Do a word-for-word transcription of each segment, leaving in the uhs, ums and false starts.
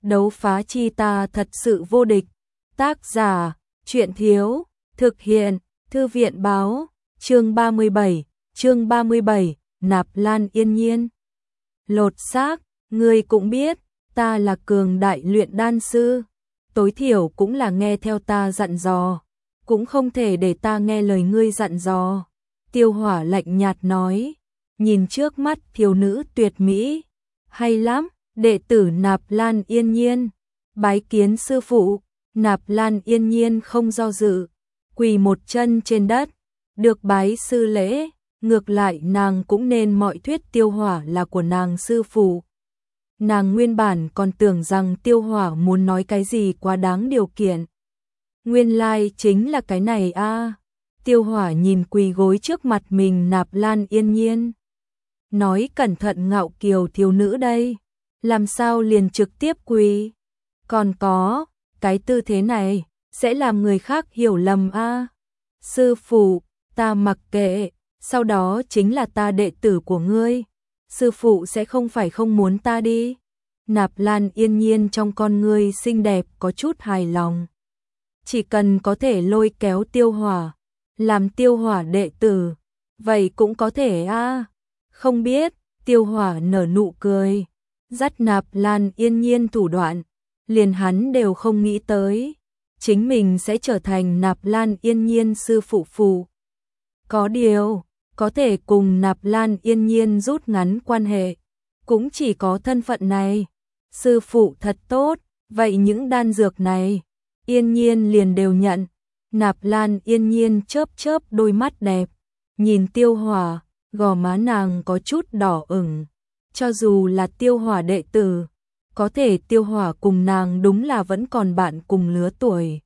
đấu phá chi ta thật sự vô địch. Tác giả, truyện thiếu, thực hiện, thư viện báo, chương ba mươi bảy, chương ba mươi bảy, Nạp Lan Yên Nhiên. Lột xác, ngươi cũng biết, ta là cường đại luyện đan sư, tối thiểu cũng là nghe theo ta dặn dò, cũng không thể để ta nghe lời ngươi dặn dò. Tiêu Hỏa lạnh nhạt nói, nhìn trước mắt thiếu nữ tuyệt mỹ, hay lắm, đệ tử Nạp Lan Yên Nhiên, bái kiến sư phụ. Nạp Lan Yên Nhiên không do dự, quỳ một chân trên đất, được bái sư lễ, ngược lại nàng cũng nên mọi thuyết Tiêu Hỏa là của nàng sư phụ. Nàng nguyên bản còn tưởng rằng Tiêu Hỏa muốn nói cái gì quá đáng điều kiện. Nguyên lai chính là cái này a. À. Tiêu Hỏa nhìn quỳ gối trước mặt mình Nạp Lan Yên Nhiên, nói cẩn thận ngạo kiều thiếu nữ đây, làm sao liền trực tiếp quỳ? Còn có, cái tư thế này sẽ làm người khác hiểu lầm a. À. Sư phụ, ta mặc kệ, sau đó chính là ta đệ tử của ngươi, sư phụ sẽ không phải không muốn ta đi. Nạp Lan Yên Nhiên trong con ngươi xinh đẹp có chút hài lòng. Chỉ cần có thể lôi kéo Tiêu Hỏa, làm Tiêu Hỏa đệ tử, vậy cũng có thể a. À. Không biết, Tiêu Hỏa nở nụ cười, dắt Nạp Lan Yên Nhiên thủ đoạn, liền hắn đều không nghĩ tới, chính mình sẽ trở thành Nạp Lan Yên Nhiên sư phụ phụ. Có điều, có thể cùng Nạp Lan Yên Nhiên rút ngắn quan hệ, cũng chỉ có thân phận này. Sư phụ thật tốt, vậy những đan dược này, Yên Nhiên liền đều nhận. Nạp Lan Yên Nhiên chớp chớp đôi mắt đẹp, nhìn Tiêu Hỏa, gò má nàng có chút đỏ ửng. Cho dù là Tiêu Hỏa đệ tử, có thể Tiêu Hỏa cùng nàng đúng là vẫn còn bạn cùng lứa tuổi.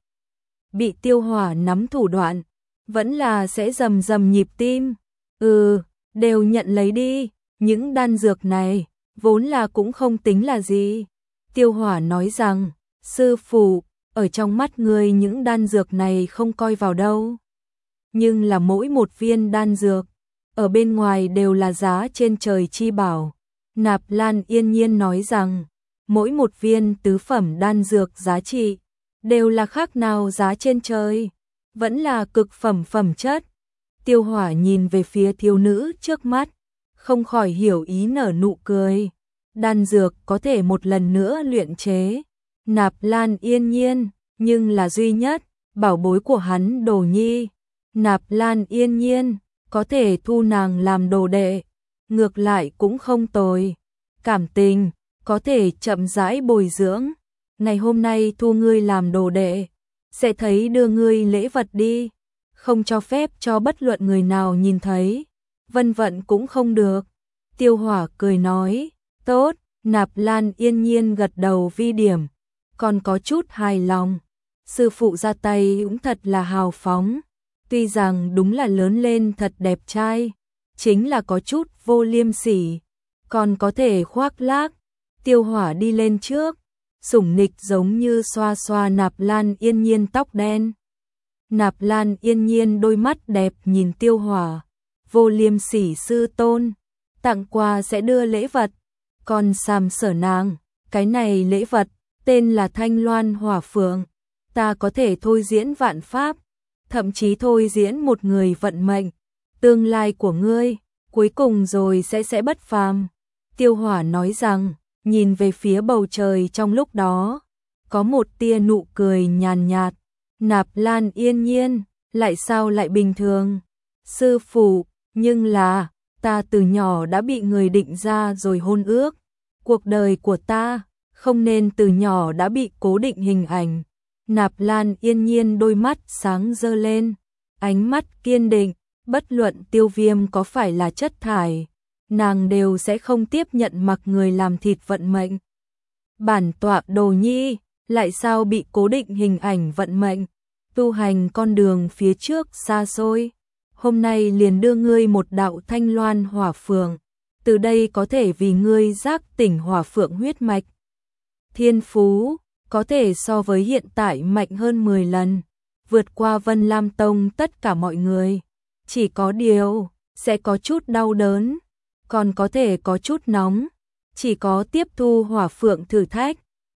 Bị Tiêu Hỏa nắm thủ đoạn, vẫn là sẽ rầm rầm nhịp tim. Ừ, đều nhận lấy đi, những đan dược này, vốn là cũng không tính là gì. Tiêu Hỏa nói rằng, sư phụ, ở trong mắt ngươi những đan dược này không coi vào đâu. Nhưng là mỗi một viên đan dược, ở bên ngoài đều là giá trên trời chi bảo. Nạp Lan Yên Nhiên nói rằng, mỗi một viên tứ phẩm đan dược giá trị, đều là khác nào giá trên trời, vẫn là cực phẩm phẩm chất. Tiêu Hỏa nhìn về phía thiếu nữ trước mắt, không khỏi hiểu ý nở nụ cười. Đan dược có thể một lần nữa luyện chế. Nạp Lan Yên Nhiên, nhưng là duy nhất, bảo bối của hắn đồ nhi. Nạp Lan Yên Nhiên, có thể thu nàng làm đồ đệ, ngược lại cũng không tồi. Cảm tình, có thể chậm rãi bồi dưỡng. Ngày hôm nay thu ngươi làm đồ đệ, sẽ thấy đưa ngươi lễ vật đi, không cho phép cho bất luận người nào nhìn thấy, vân vận cũng không được. Tiêu Hỏa cười nói, tốt. Nạp Lan Yên Nhiên gật đầu vi điểm, còn có chút hài lòng. Sư phụ ra tay cũng thật là hào phóng, tuy rằng đúng là lớn lên thật đẹp trai, chính là có chút vô liêm sỉ, còn có thể khoác lác. Tiêu Hỏa đi lên trước, sủng nịch giống như xoa xoa Nạp Lan Yên Nhiên tóc đen. Nạp Lan Yên Nhiên đôi mắt đẹp nhìn Tiêu Hỏa, vô liêm sỉ sư tôn, tặng quà sẽ đưa lễ vật, còn sàm sở nàng, cái này lễ vật, tên là Thanh Loan Hỏa Phượng, ta có thể thôi diễn vạn pháp, thậm chí thôi diễn một người vận mệnh, tương lai của ngươi, cuối cùng rồi sẽ sẽ bất phàm. Tiêu Hỏa nói rằng, nhìn về phía bầu trời trong lúc đó, có một tia nụ cười nhàn nhạt. Nạp Lan Yên Nhiên, lại sao lại bình thường? Sư phụ, nhưng là, ta từ nhỏ đã bị người định ra rồi hôn ước. Cuộc đời của ta, không nên từ nhỏ đã bị cố định hình ảnh. Nạp Lan Yên Nhiên đôi mắt sáng rơ lên, ánh mắt kiên định, bất luận Tiêu Viêm có phải là chất thải, nàng đều sẽ không tiếp nhận mặc người làm thịt vận mệnh. Bản tọa đồ nhi, lại sao bị cố định hình ảnh vận mệnh, tu hành con đường phía trước xa xôi, hôm nay liền đưa ngươi một đạo Thanh Loan Hỏa Phượng, từ đây có thể vì ngươi giác tỉnh hỏa phượng huyết mạch. Thiên phú, có thể so với hiện tại mạnh hơn mười lần, vượt qua Vân Lam Tông tất cả mọi người, chỉ có điều, sẽ có chút đau đớn, còn có thể có chút nóng, chỉ có tiếp thu hỏa phượng thử thách,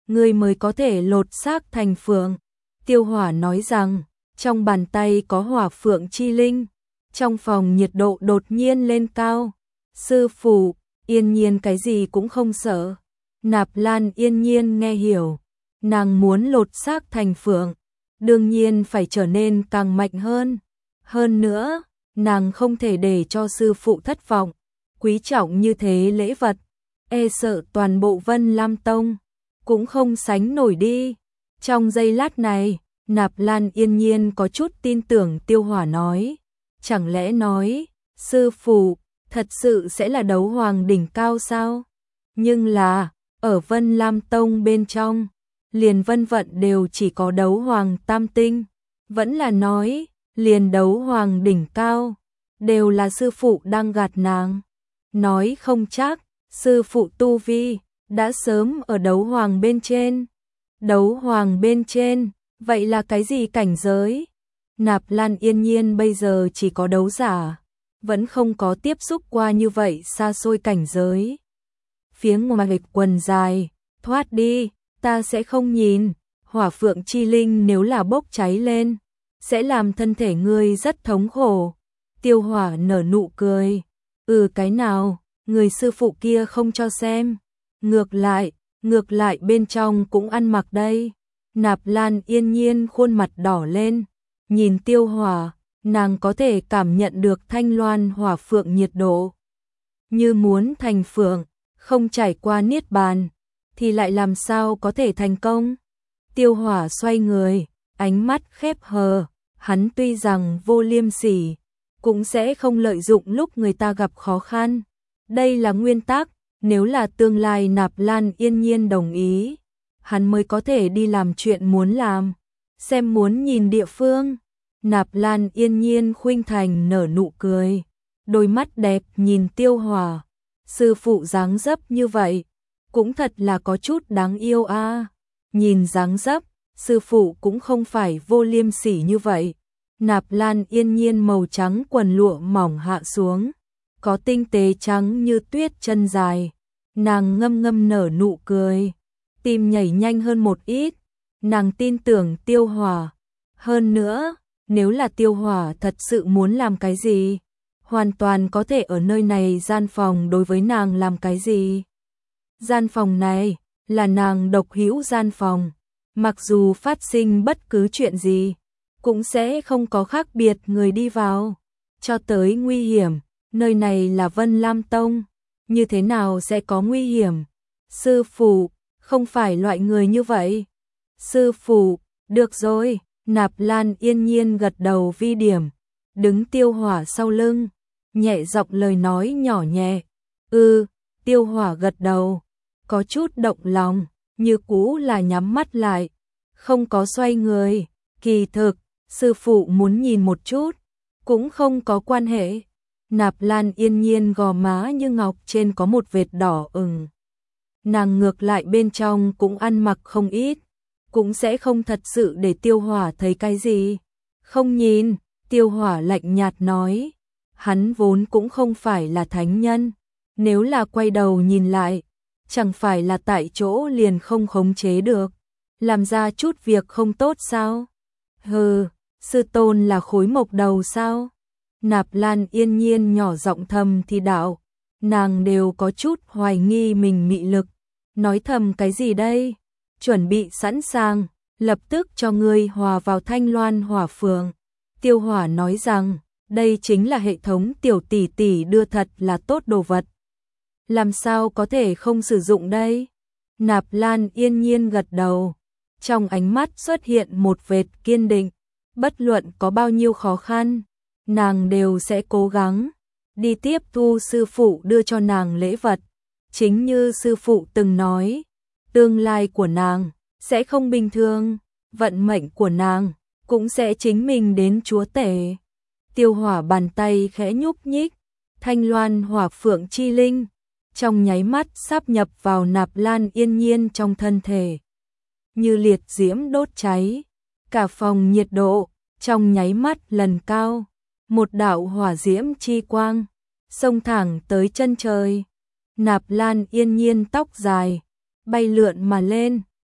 ngươi mới có thể lột xác thành phượng. Tiêu Hỏa nói rằng, trong bàn tay có hỏa phượng chi linh. Trong phòng nhiệt độ đột nhiên lên cao. Sư phụ, Yên Nhiên cái gì cũng không sợ. Nạp Lan Yên Nhiên nghe hiểu, nàng muốn lột xác thành phượng, đương nhiên phải trở nên càng mạnh hơn. Hơn nữa, nàng không thể để cho sư phụ thất vọng, quý trọng như thế lễ vật, e sợ toàn bộ Vân Lam Tông cũng không sánh nổi đi. Trong giây lát này, Nạp Lan Yên Nhiên có chút tin tưởng Tiêu Hỏa nói, chẳng lẽ nói, sư phụ, thật sự sẽ là đấu hoàng đỉnh cao sao? Nhưng là, ở Vân Lam Tông bên trong, liền Vân Vận đều chỉ có đấu hoàng tam tinh, vẫn là nói, liền đấu hoàng đỉnh cao, đều là sư phụ đang gạt nàng. Nói không chắc, sư phụ tu vi, đã sớm ở đấu hoàng bên trên. Đấu hoàng bên trên, vậy là cái gì cảnh giới? Nạp Lan Yên Nhiên bây giờ chỉ có đấu giả, vẫn không có tiếp xúc qua như vậy xa xôi cảnh giới. Phía ngoài quần dài, thoát đi, ta sẽ không nhìn, hỏa phượng chi linh nếu là bốc cháy lên, sẽ làm thân thể ngươi rất thống khổ. Tiêu Hỏa nở nụ cười, ừ cái nào, người sư phụ kia không cho xem, ngược lại, ngược lại bên trong cũng ăn mặc đây. Nạp Lan Yên Nhiên khuôn mặt đỏ lên, nhìn Tiêu Hỏa, nàng có thể cảm nhận được thanh loan hỏa phượng nhiệt độ. Như muốn thành phượng, không trải qua niết bàn, thì lại làm sao có thể thành công? Tiêu Hỏa xoay người, ánh mắt khép hờ, hắn tuy rằng vô liêm sỉ, cũng sẽ không lợi dụng lúc người ta gặp khó khăn. Đây là nguyên tắc, nếu là tương lai Nạp Lan Yên Nhiên đồng ý, hắn mới có thể đi làm chuyện muốn làm. Xem muốn nhìn địa phương, Nạp Lan Yên Nhiên khuynh thành nở nụ cười, đôi mắt đẹp nhìn Tiêu Hỏa, sư phụ dáng dấp như vậy, cũng thật là có chút đáng yêu a. À. Nhìn dáng dấp, sư phụ cũng không phải vô liêm sỉ như vậy. Nạp Lan Yên Nhiên màu trắng quần lụa mỏng hạ xuống, có tinh tế trắng như tuyết chân dài, nàng ngâm ngâm nở nụ cười, tim nhảy nhanh hơn một ít, nàng tin tưởng Tiêu Hỏa. Hơn nữa, nếu là Tiêu Hỏa thật sự muốn làm cái gì, hoàn toàn có thể ở nơi này gian phòng đối với nàng làm cái gì. Gian phòng này là nàng độc hữu gian phòng, mặc dù phát sinh bất cứ chuyện gì, cũng sẽ không có khác biệt người đi vào. Cho tới nguy hiểm, nơi này là Vân Lam Tông, như thế nào sẽ có nguy hiểm? Sư phụ, không phải loại người như vậy. Sư phụ, được rồi, Nạp Lan Yên Nhiên gật đầu vi điểm, đứng Tiêu Hỏa sau lưng, nhẹ giọng lời nói nhỏ nhẹ. Ừ, Tiêu Hỏa gật đầu, có chút động lòng, như cũ là nhắm mắt lại, không có xoay người. Kỳ thực, sư phụ muốn nhìn một chút, cũng không có quan hệ. Nạp Lan Yên Nhiên gò má như ngọc trên có một vệt đỏ ửng. Nàng ngược lại bên trong cũng ăn mặc không ít, cũng sẽ không thật sự để Tiêu Hỏa thấy cái gì. Không nhìn, Tiêu Hỏa lạnh nhạt nói, hắn vốn cũng không phải là thánh nhân, nếu là quay đầu nhìn lại, chẳng phải là tại chỗ liền không khống chế được, làm ra chút việc không tốt sao? Hừ, sư tôn là khối mộc đầu sao? Nạp Lan Yên Nhiên nhỏ giọng thầm thì đạo, nàng đều có chút hoài nghi mình mị lực, nói thầm cái gì đây? Chuẩn bị sẵn sàng, lập tức cho ngươi hòa vào thanh loan hỏa phượng. Tiêu Hỏa nói rằng, đây chính là hệ thống tiểu tỷ tỷ đưa, thật là tốt đồ vật. Làm sao có thể không sử dụng đây? Nạp Lan Yên Nhiên gật đầu, trong ánh mắt xuất hiện một vệt kiên định, bất luận có bao nhiêu khó khăn, nàng đều sẽ cố gắng đi tiếp thu sư phụ đưa cho nàng lễ vật. Chính như sư phụ từng nói, tương lai của nàng sẽ không bình thường, vận mệnh của nàng cũng sẽ chính mình đến chúa tể. Tiêu Hỏa bàn tay khẽ nhúc nhích, thanh loan hỏa phượng chi linh trong nháy mắt sáp nhập vào Nạp Lan Yên Nhiên trong thân thể, như liệt diễm đốt cháy, cả phòng nhiệt độ trong nháy mắt lần cao, một đạo hỏa diễm chi quang xông thẳng tới chân trời. Nạp Lan Yên Nhiên tóc dài bay lượn mà lên,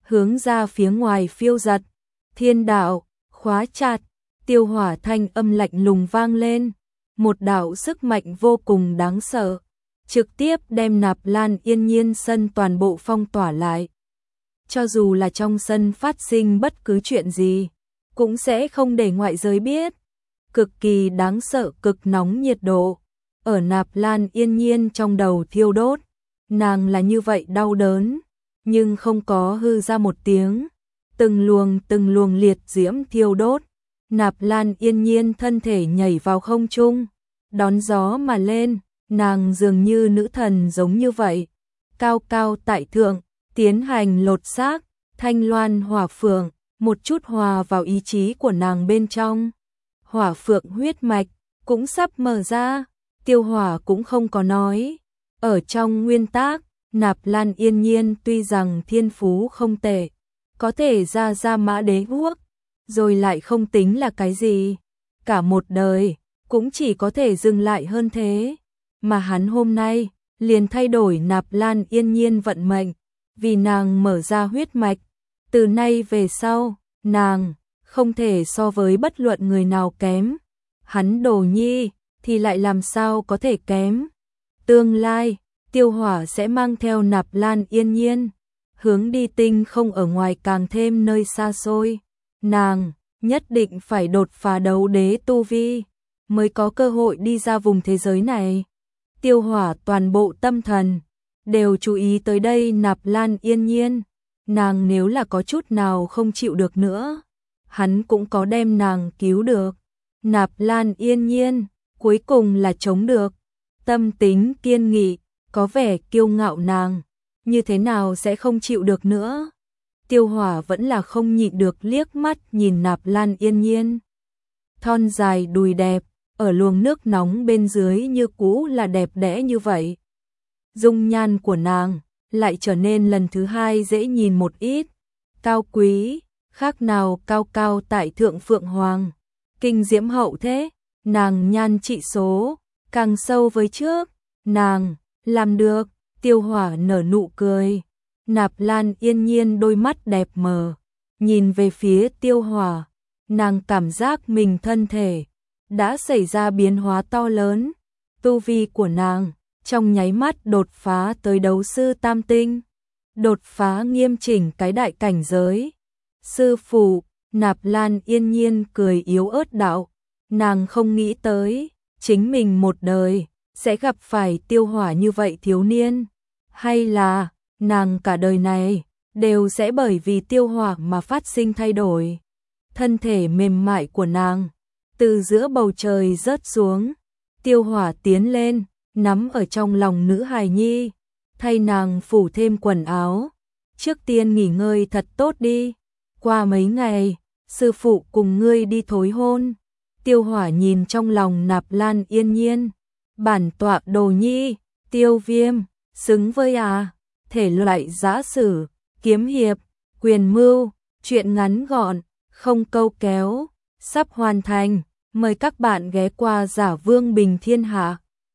hướng ra phía ngoài phiêu giật. Thiên đạo, khóa chặt, Tiêu Hỏa thanh âm lạnh lùng vang lên, một đạo sức mạnh vô cùng đáng sợ, trực tiếp đem Nạp Lan Yên Nhiên sân toàn bộ phong tỏa lại. Cho dù là trong sân phát sinh bất cứ chuyện gì, cũng sẽ không để ngoại giới biết. Cực kỳ đáng sợ, cực nóng nhiệt độ ở Nạp Lan Yên Nhiên trong đầu thiêu đốt. Nàng là như vậy đau đớn, nhưng không có hư ra một tiếng. Từng luồng từng luồng liệt diễm thiêu đốt, Nạp Lan Yên Nhiên thân thể nhảy vào không trung, đón gió mà lên. Nàng dường như nữ thần giống như vậy, cao cao tại thượng, tiến hành lột xác. Thanh loan hỏa phượng một chút hòa vào ý chí của nàng bên trong. Hỏa phượng huyết mạch cũng sắp mở ra. Tiêu Hỏa cũng không có nói. Ở trong nguyên tác, Nạp Lan Yên Nhiên tuy rằng thiên phú không tệ, có thể ra ra mã đế quốc, rồi lại không tính là cái gì. Cả một đời, cũng chỉ có thể dừng lại hơn thế. Mà hắn hôm nay, liền thay đổi Nạp Lan Yên Nhiên vận mệnh, vì nàng mở ra huyết mạch. Từ nay về sau, nàng không thể so với bất luận người nào kém. Hắn Đồ Nhi thì lại làm sao có thể kém. Tương lai, Tiêu Hỏa sẽ mang theo Nạp Lan Yên Nhiên, hướng đi tinh không ở ngoài càng thêm nơi xa xôi. Nàng nhất định phải đột phá đấu đế tu vi, mới có cơ hội đi ra vùng thế giới này. Tiêu Hỏa toàn bộ tâm thần đều chú ý tới đây Nạp Lan Yên Nhiên. Nàng nếu là có chút nào không chịu được nữa, hắn cũng có đem nàng cứu được. Nạp Lan Yên Nhiên cuối cùng là chống được. Tâm tính kiên nghị, có vẻ kiêu ngạo nàng, như thế nào sẽ không chịu được nữa. Tiêu Hỏa vẫn là không nhịn được liếc mắt nhìn Nạp Lan Yên Nhiên. Thon dài đùi đẹp, ở luồng nước nóng bên dưới như cũ là đẹp đẽ như vậy. Dung nhan của nàng lại trở nên lần thứ hai dễ nhìn một ít, cao quý, khác nào cao cao tại thượng phượng hoàng. Kinh diễm hậu thế, nàng nhan trị số càng sâu với trước. Nàng làm được. Tiêu Hỏa nở nụ cười. Nạp Lan Yên Nhiên đôi mắt đẹp mờ, nhìn về phía Tiêu Hỏa. Nàng cảm giác mình thân thể đã xảy ra biến hóa to lớn. Tu vi của nàng trong nháy mắt đột phá tới đấu sư tam tinh, đột phá nghiêm chỉnh cái đại cảnh giới. Sư phụ, Nạp Lan Yên Nhiên cười yếu ớt đạo, nàng không nghĩ tới chính mình một đời sẽ gặp phải Tiêu Hỏa như vậy thiếu niên, hay là nàng cả đời này đều sẽ bởi vì Tiêu Hỏa mà phát sinh thay đổi. Thân thể mềm mại của nàng từ giữa bầu trời rớt xuống, Tiêu Hỏa tiến lên, nắm ở trong lòng nữ hài nhi, thay nàng phủ thêm quần áo. Trước tiên nghỉ ngơi thật tốt đi, qua mấy ngày, sư phụ cùng ngươi đi thối hôn. Tiêu Hỏa nhìn trong lòng Nạp Lan Yên Nhiên, bản tọa Đồ Nhi, Tiêu Viêm, xứng với à, thể loại giã sử, kiếm hiệp, quyền mưu, truyện ngắn gọn, không câu kéo, sắp hoàn thành. Mời các bạn ghé qua Giả Vương Bình Thiên Hạ.